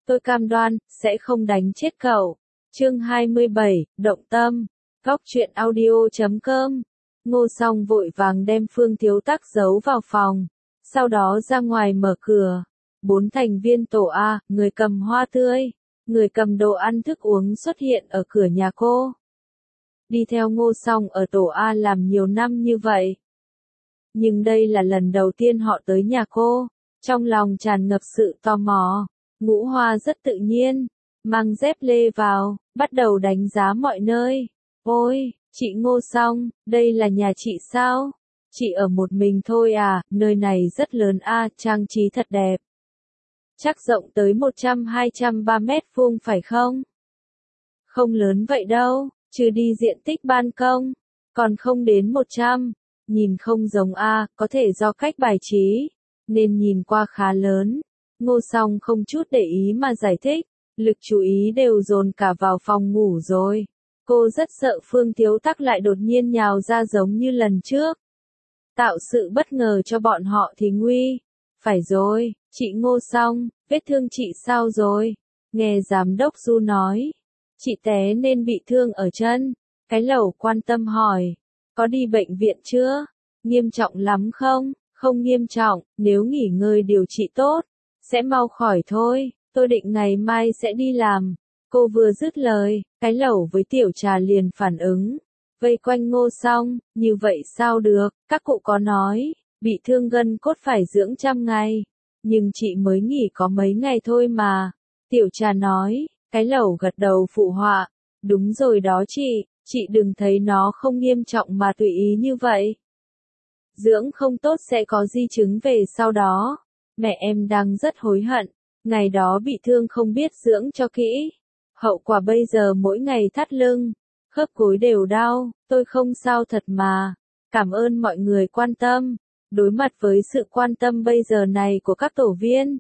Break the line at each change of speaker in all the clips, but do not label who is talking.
tôi cam đoan, sẽ không đánh chết cậu. Chương 27, động tâm. Góc truyện audio.com. Ngô Song vội vàng đem Phương Thiếu Tắc giấu vào phòng, sau đó ra ngoài mở cửa. 4 thành viên tổ A, người cầm hoa tươi, người cầm đồ ăn thức uống xuất hiện ở cửa nhà cô. Đi theo Ngô Song ở tổ A làm nhiều năm như vậy, nhưng đây là lần đầu tiên họ tới nhà cô, trong lòng tràn ngập sự tò mò. Ngũ Hoa rất tự nhiên, mang dép lê vào, bắt đầu đánh giá mọi nơi. Ôi, chị Ngô Song, đây là nhà chị sao? Chị ở một mình thôi à, nơi này rất lớn a, trang trí thật đẹp. Chắc rộng tới 100-203 mét vuông phải không? Không lớn vậy đâu, trừ đi diện tích ban công, còn không đến 100. Nhìn không giống a, có thể do cách bài trí, nên nhìn qua khá lớn. Ngô Song không chút để ý mà giải thích, lực chú ý đều dồn cả vào phòng ngủ rồi. Cô rất sợ Phương Thiếu Tắc lại đột nhiên nhào ra giống như lần trước, tạo sự bất ngờ cho bọn họ thì nguy. Phải rồi, chị Ngô Song, vết thương chị sao rồi? Nghe giám đốc Du nói, chị té nên bị thương ở chân. Cái Lẩu quan tâm hỏi, có đi bệnh viện chưa? Nghiêm trọng lắm không? Không nghiêm trọng, nếu nghỉ ngơi điều trị tốt, sẽ mau khỏi thôi, tôi định ngày mai sẽ đi làm. Cô vừa dứt lời, Cái Lẩu với Tiểu Trà liền phản ứng, vây quanh Ngô Song, như vậy sao được, các cụ có nói, bị thương gân cốt phải dưỡng 100 ngày, nhưng chị mới nghỉ có mấy ngày thôi mà. Tiểu Trà nói, Cái Lẩu gật đầu phụ họa, đúng rồi đó chị đừng thấy nó không nghiêm trọng mà tùy ý như vậy. Dưỡng không tốt sẽ có di chứng về sau đó. Mẹ em đang rất hối hận, ngày đó bị thương không biết dưỡng cho kỹ. Hậu quả bây giờ mỗi ngày thắt lưng, khớp gối đều đau, tôi không sao thật mà. Cảm ơn mọi người quan tâm. Đối mặt với sự quan tâm bây giờ này của các tổ viên,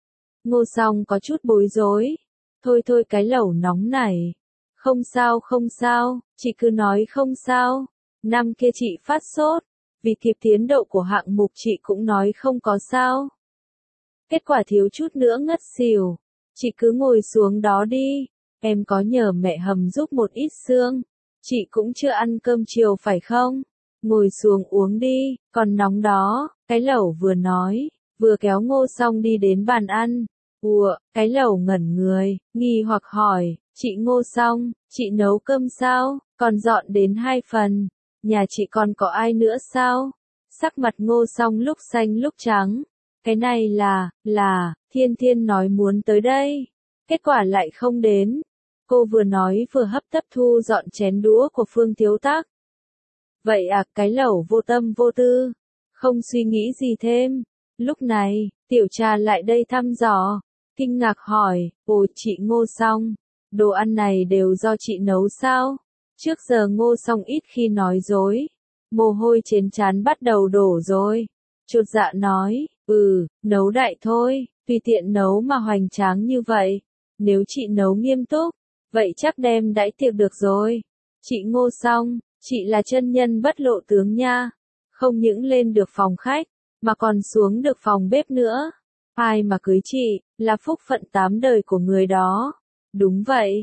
Ngô Song có chút bối rối. Thôi Cái Lẩu nóng nảy. Không sao, chị cứ nói không sao. Năm kia chị phát sốt, vì kịp tiến độ của hạng mục chị cũng nói không có sao. Kết quả thiếu chút nữa ngất xỉu. Chị cứ ngồi xuống đó đi. Em có nhờ mẹ hầm giúp một ít xương. Chị cũng chưa ăn cơm chiều phải không? Ngồi xuống uống đi, còn nóng đó. Cái Lẩu vừa nói, vừa kéo Ngô Song đi đến bàn ăn. Cái Lẩu ngẩn người, nghi hoặc hỏi, chị Ngô Song, chị nấu cơm sao? Còn dọn đến 2 phần. Nhà chị còn có ai nữa sao? Sắc mặt Ngô Song lúc xanh lúc trắng. Cái này là, Thiên nói muốn tới đây. Kết quả lại không đến. Cô vừa nói vừa hấp tấp thu dọn chén đũa của Phương Thiếu Tắc. Vậy à, Cái Lẩu vô tâm vô tư, không suy nghĩ gì thêm. Lúc này, Tiểu Trà lại đây thăm dò, kinh ngạc hỏi, ôi chị Ngô Song, đồ ăn này đều do chị nấu sao? Trước giờ Ngô Song ít khi nói dối, mồ hôi trên trán bắt đầu đổ rồi. Chột dạ nói, nấu đại thôi, tùy tiện nấu mà hoành tráng như vậy. Nếu chị nấu nghiêm túc, vậy chắc đem đãi tiệc được rồi. Chị Ngô Song, chị là chân nhân bất lộ tướng nha. Không những lên được phòng khách, mà còn xuống được phòng bếp nữa. Ai mà cưới chị, là phúc phận 8 đời của người đó. Đúng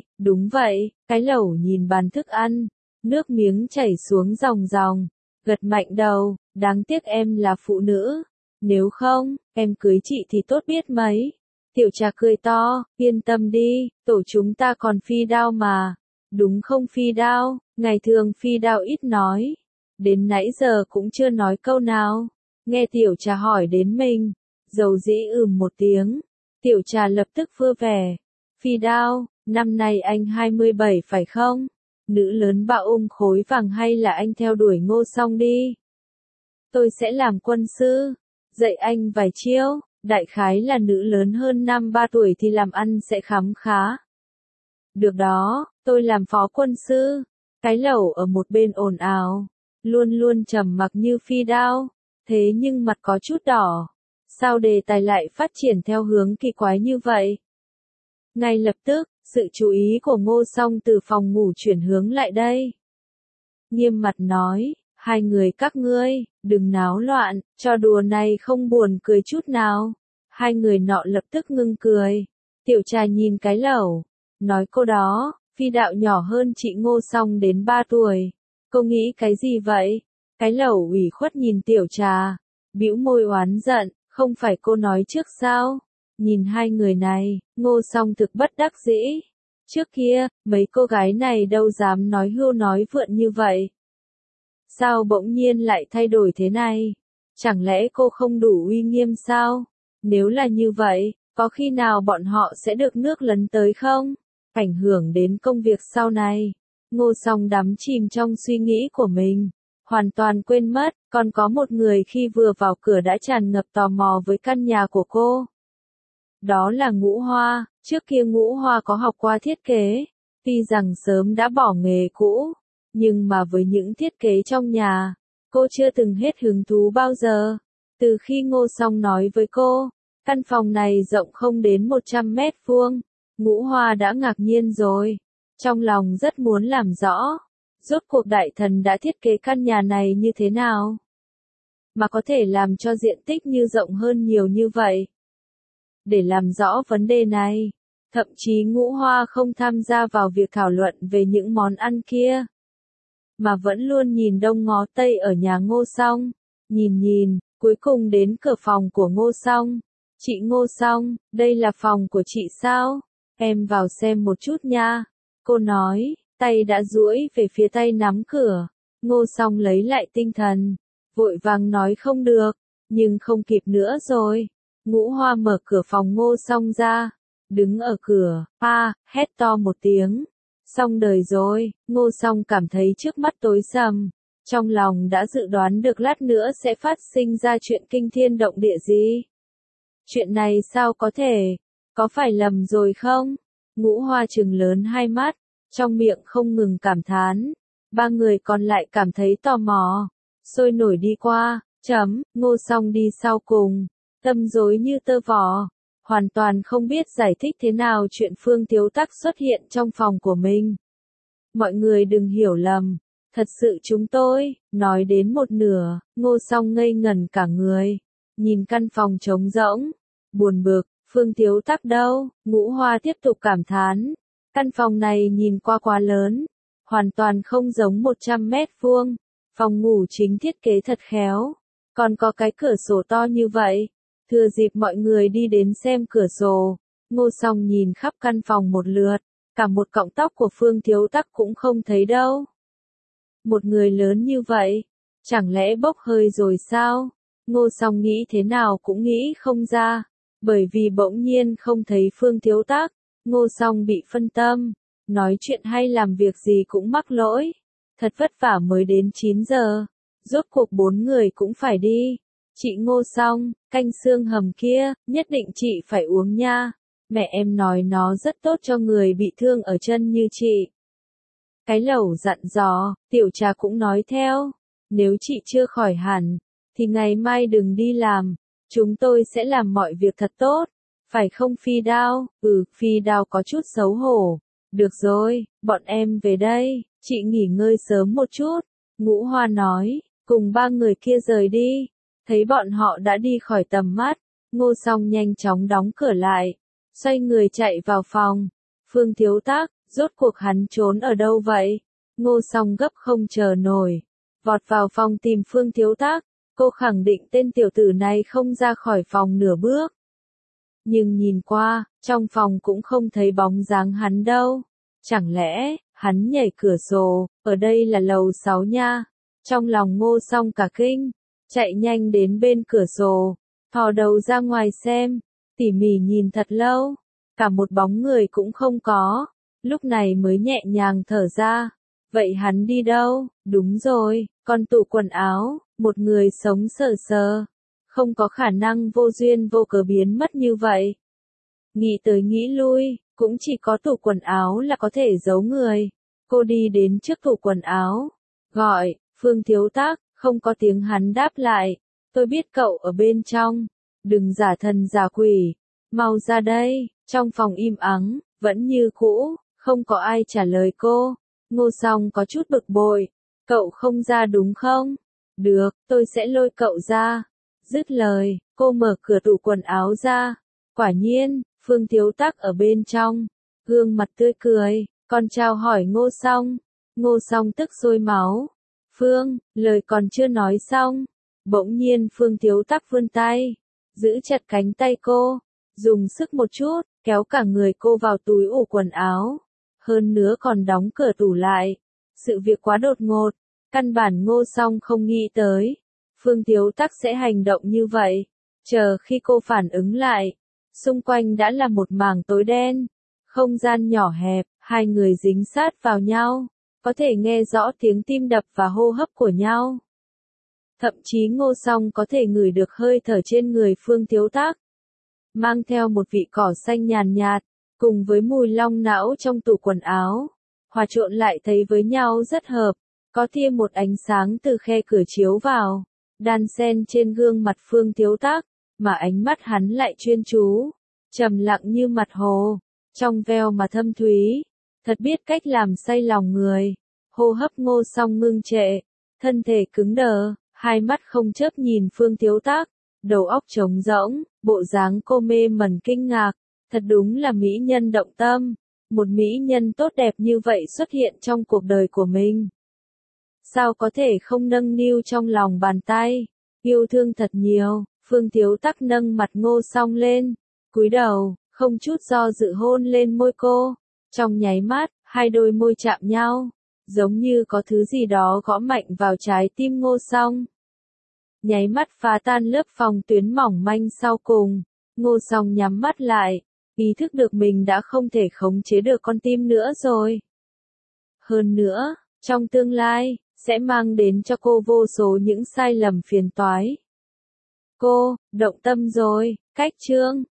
vậy, Cái Lẩu nhìn bàn thức ăn, nước miếng chảy xuống ròng ròng, gật mạnh đầu, đáng tiếc em là phụ nữ. Nếu không, em cưới chị thì tốt biết mấy. Tiểu Trà cười to, yên tâm đi, tổ chúng ta còn Phi Đao mà. Đúng không Phi Đao, ngày thường Phi Đao ít nói. Đến nãy giờ cũng chưa nói câu nào. Nghe Tiểu Trà hỏi đến mình, dầu dĩ một tiếng. Tiểu Trà lập tức vui vẻ. Phi Đao, năm nay anh 27 phải không? Nữ lớn bạo khối vàng hay là anh theo đuổi Ngô Song đi? Tôi sẽ làm quân sư, dạy anh vài chiêu. Đại khái là nữ lớn hơn 5-3 tuổi thì làm ăn sẽ khấm khá. Được đó, tôi làm phó quân sư. Cái Lẩu ở một bên ồn ào, luôn luôn trầm mặc như Phi Đao, thế nhưng mặt có chút đỏ. Sao đề tài lại phát triển theo hướng kỳ quái như vậy? Ngay lập tức, sự chú ý của Ngô Song từ phòng ngủ chuyển hướng lại đây. Nghiêm mặt nói, hai người các ngươi, đừng náo loạn, trò đùa này không buồn cười chút nào. Hai người nọ lập tức ngưng cười. Tiểu Trà nhìn cái lẩu, nói cô đó, phi đạo nhỏ hơn chị Ngô Song đến 3 tuổi. Cô nghĩ cái gì vậy? Cái lẩu ủy khuất nhìn Tiểu Trà, bĩu môi oán giận, không phải cô nói trước sao? Nhìn hai người này, Ngô Song thực bất đắc dĩ. Trước kia, mấy cô gái này đâu dám nói hưu nói vượn như vậy. Sao bỗng nhiên lại thay đổi thế này? Chẳng lẽ cô không đủ uy nghiêm sao? Nếu là như vậy, có khi nào bọn họ sẽ được nước lấn tới không? Ảnh hưởng đến công việc sau này. Ngô Song đắm chìm trong suy nghĩ của mình, hoàn toàn quên mất, còn có một người khi vừa vào cửa đã tràn ngập tò mò với căn nhà của cô. Đó là Ngũ Hoa, trước kia Ngũ Hoa có học qua thiết kế, tuy rằng sớm đã bỏ nghề cũ, nhưng mà với những thiết kế trong nhà, cô chưa từng hết hứng thú bao giờ. Từ khi Ngô Song nói với cô, căn phòng này rộng không đến 100 mét vuông, Ngũ Hoa đã ngạc nhiên rồi, trong lòng rất muốn làm rõ, rốt cuộc đại thần đã thiết kế căn nhà này như thế nào, mà có thể làm cho diện tích như rộng hơn nhiều như vậy. Để làm rõ vấn đề này, thậm chí Ngũ Hoa không tham gia vào việc thảo luận về những món ăn kia, mà vẫn luôn nhìn đông ngó tây ở nhà Ngô Song, nhìn, cuối cùng đến cửa phòng của Ngô Song. Chị Ngô Song, đây là phòng của chị sao? Em vào xem một chút nha. Cô nói, tay đã duỗi về phía tay nắm cửa. Ngô Song lấy lại tinh thần, vội vàng nói không được, nhưng không kịp nữa rồi. Ngũ Hoa mở cửa phòng Ngô Song ra, đứng ở cửa, hét to một tiếng. Xong đời rồi, Ngô Song cảm thấy trước mắt tối sầm, trong lòng đã dự đoán được lát nữa sẽ phát sinh ra chuyện kinh thiên động địa gì. Chuyện này sao có thể? Có phải lầm rồi không? Ngũ Hoa trừng lớn hai mắt, trong miệng không ngừng cảm thán. Ba người còn lại cảm thấy tò mò, sôi nổi đi qua, Ngô Song đi sau cùng, tâm rối như tơ vò, hoàn toàn không biết giải thích thế nào chuyện Phương Thiếu Tắc xuất hiện trong phòng của mình. Mọi người đừng hiểu lầm, thật sự chúng tôi, nói đến một nửa, Ngô Song ngây ngẩn cả người, nhìn căn phòng trống rỗng, buồn bực, Phương Thiếu Tắc đâu? Ngũ Hoa tiếp tục cảm thán, căn phòng này nhìn qua quá lớn, hoàn toàn không giống 100 mét vuông, phòng ngủ chính thiết kế thật khéo, còn có cái cửa sổ to như vậy. Thừa dịp mọi người đi đến xem cửa sổ, Ngô Song nhìn khắp căn phòng một lượt, cả một cọng tóc của Phương Thiếu Tắc cũng không thấy đâu. Một người lớn như vậy, chẳng lẽ bốc hơi rồi sao? Ngô Song nghĩ thế nào cũng nghĩ không ra, bởi vì bỗng nhiên không thấy Phương Thiếu Tắc, Ngô Song bị phân tâm, nói chuyện hay làm việc gì cũng mắc lỗi. Thật vất vả mới đến 9 giờ, rốt cuộc 4 người cũng phải đi. Chị Ngô Song, canh xương hầm kia, nhất định chị phải uống nha. Mẹ em nói nó rất tốt cho người bị thương ở chân như chị. Cái lẩu dặn dò, Tiểu Trà cũng nói theo. Nếu chị chưa khỏi hẳn, thì ngày mai đừng đi làm. Chúng tôi sẽ làm mọi việc thật tốt. Phải không Phi Đao? Phi Đao có chút xấu hổ. Được rồi, bọn em về đây, chị nghỉ ngơi sớm một chút. Ngũ Hoa nói, cùng ba người kia rời đi. Thấy bọn họ đã đi khỏi tầm mắt, Ngô Song nhanh chóng đóng cửa lại, xoay người chạy vào phòng. Phương Thiếu Tắc, rốt cuộc hắn trốn ở đâu vậy? Ngô Song gấp không chờ nổi, vọt vào phòng tìm Phương Thiếu Tắc. Cô khẳng định tên tiểu tử này không ra khỏi phòng nửa bước. Nhưng nhìn qua, trong phòng cũng không thấy bóng dáng hắn đâu. Chẳng lẽ, hắn nhảy cửa sổ, ở đây là lầu 6 nha. Trong lòng Ngô Song cả kinh, chạy nhanh đến bên cửa sổ, thò đầu ra ngoài xem, tỉ mỉ nhìn thật lâu, cả một bóng người cũng không có, lúc này mới nhẹ nhàng thở ra. Vậy hắn đi đâu? Đúng rồi, con tủ quần áo, một người sống sờ sờ, không có khả năng vô duyên vô cớ biến mất như vậy. Nghĩ tới nghĩ lui, cũng chỉ có tủ quần áo là có thể giấu người. Cô đi đến trước tủ quần áo, gọi, Phương Thiếu Tắc, không có tiếng hắn đáp lại. Tôi biết cậu ở bên trong, đừng giả thần giả quỷ, mau ra đây. Trong phòng im ắng, vẫn như cũ, không có ai trả lời cô. Ngô Song có chút bực bội, cậu không ra đúng không? Được, tôi sẽ lôi cậu ra. Dứt lời, cô mở cửa tủ quần áo ra. Quả nhiên, Phương Thiếu Tắc ở bên trong, gương mặt tươi cười, còn chào hỏi Ngô Song. Ngô Song tức sôi máu. Phương, lời còn chưa nói xong. Bỗng nhiên Phương Thiếu Tắc vươn tay, giữ chặt cánh tay cô, dùng sức một chút, kéo cả người cô vào túi ủ quần áo. Hơn nữa còn đóng cửa tủ lại. Sự việc quá đột ngột, căn bản Ngô Song không nghĩ tới. Phương Thiếu Tắc sẽ hành động như vậy. Chờ khi cô phản ứng lại, xung quanh đã là một mảng tối đen. Không gian nhỏ hẹp, hai người dính sát vào nhau, có thể nghe rõ tiếng tim đập và hô hấp của nhau. Thậm chí Ngô Song có thể ngửi được hơi thở trên người Phương Thiếu Tắc, mang theo một vị cỏ xanh nhàn nhạt, cùng với mùi long não trong tủ quần áo, hòa trộn lại thấy với nhau rất hợp, có thêm một ánh sáng từ khe cửa chiếu vào, đan xen trên gương mặt Phương Thiếu Tắc, mà ánh mắt hắn lại chuyên chú, trầm lặng như mặt hồ, trong veo mà thâm thúy, thật biết cách làm say lòng người. Hô hấp Ngô Song ngưng trệ, thân thể cứng đờ, hai mắt không chớp nhìn Phương Thiếu Tắc, đầu óc trống rỗng, bộ dáng cô mê mẩn kinh ngạc, thật đúng là mỹ nhân động tâm, một mỹ nhân tốt đẹp như vậy xuất hiện trong cuộc đời của mình. Sao có thể không nâng niu trong lòng bàn tay, yêu thương thật nhiều. Phương Thiếu Tắc nâng mặt Ngô Song lên, cúi đầu, không chút do dự hôn lên môi cô. Trong nháy mắt, hai đôi môi chạm nhau, giống như có thứ gì đó gõ mạnh vào trái tim Ngô Song. Nháy mắt phá tan lớp phòng tuyến mỏng manh sau cùng, Ngô Song nhắm mắt lại, ý thức được mình đã không thể khống chế được con tim nữa rồi. Hơn nữa, trong tương lai, sẽ mang đến cho cô vô số những sai lầm phiền toái. Cô, động tâm rồi, cách chương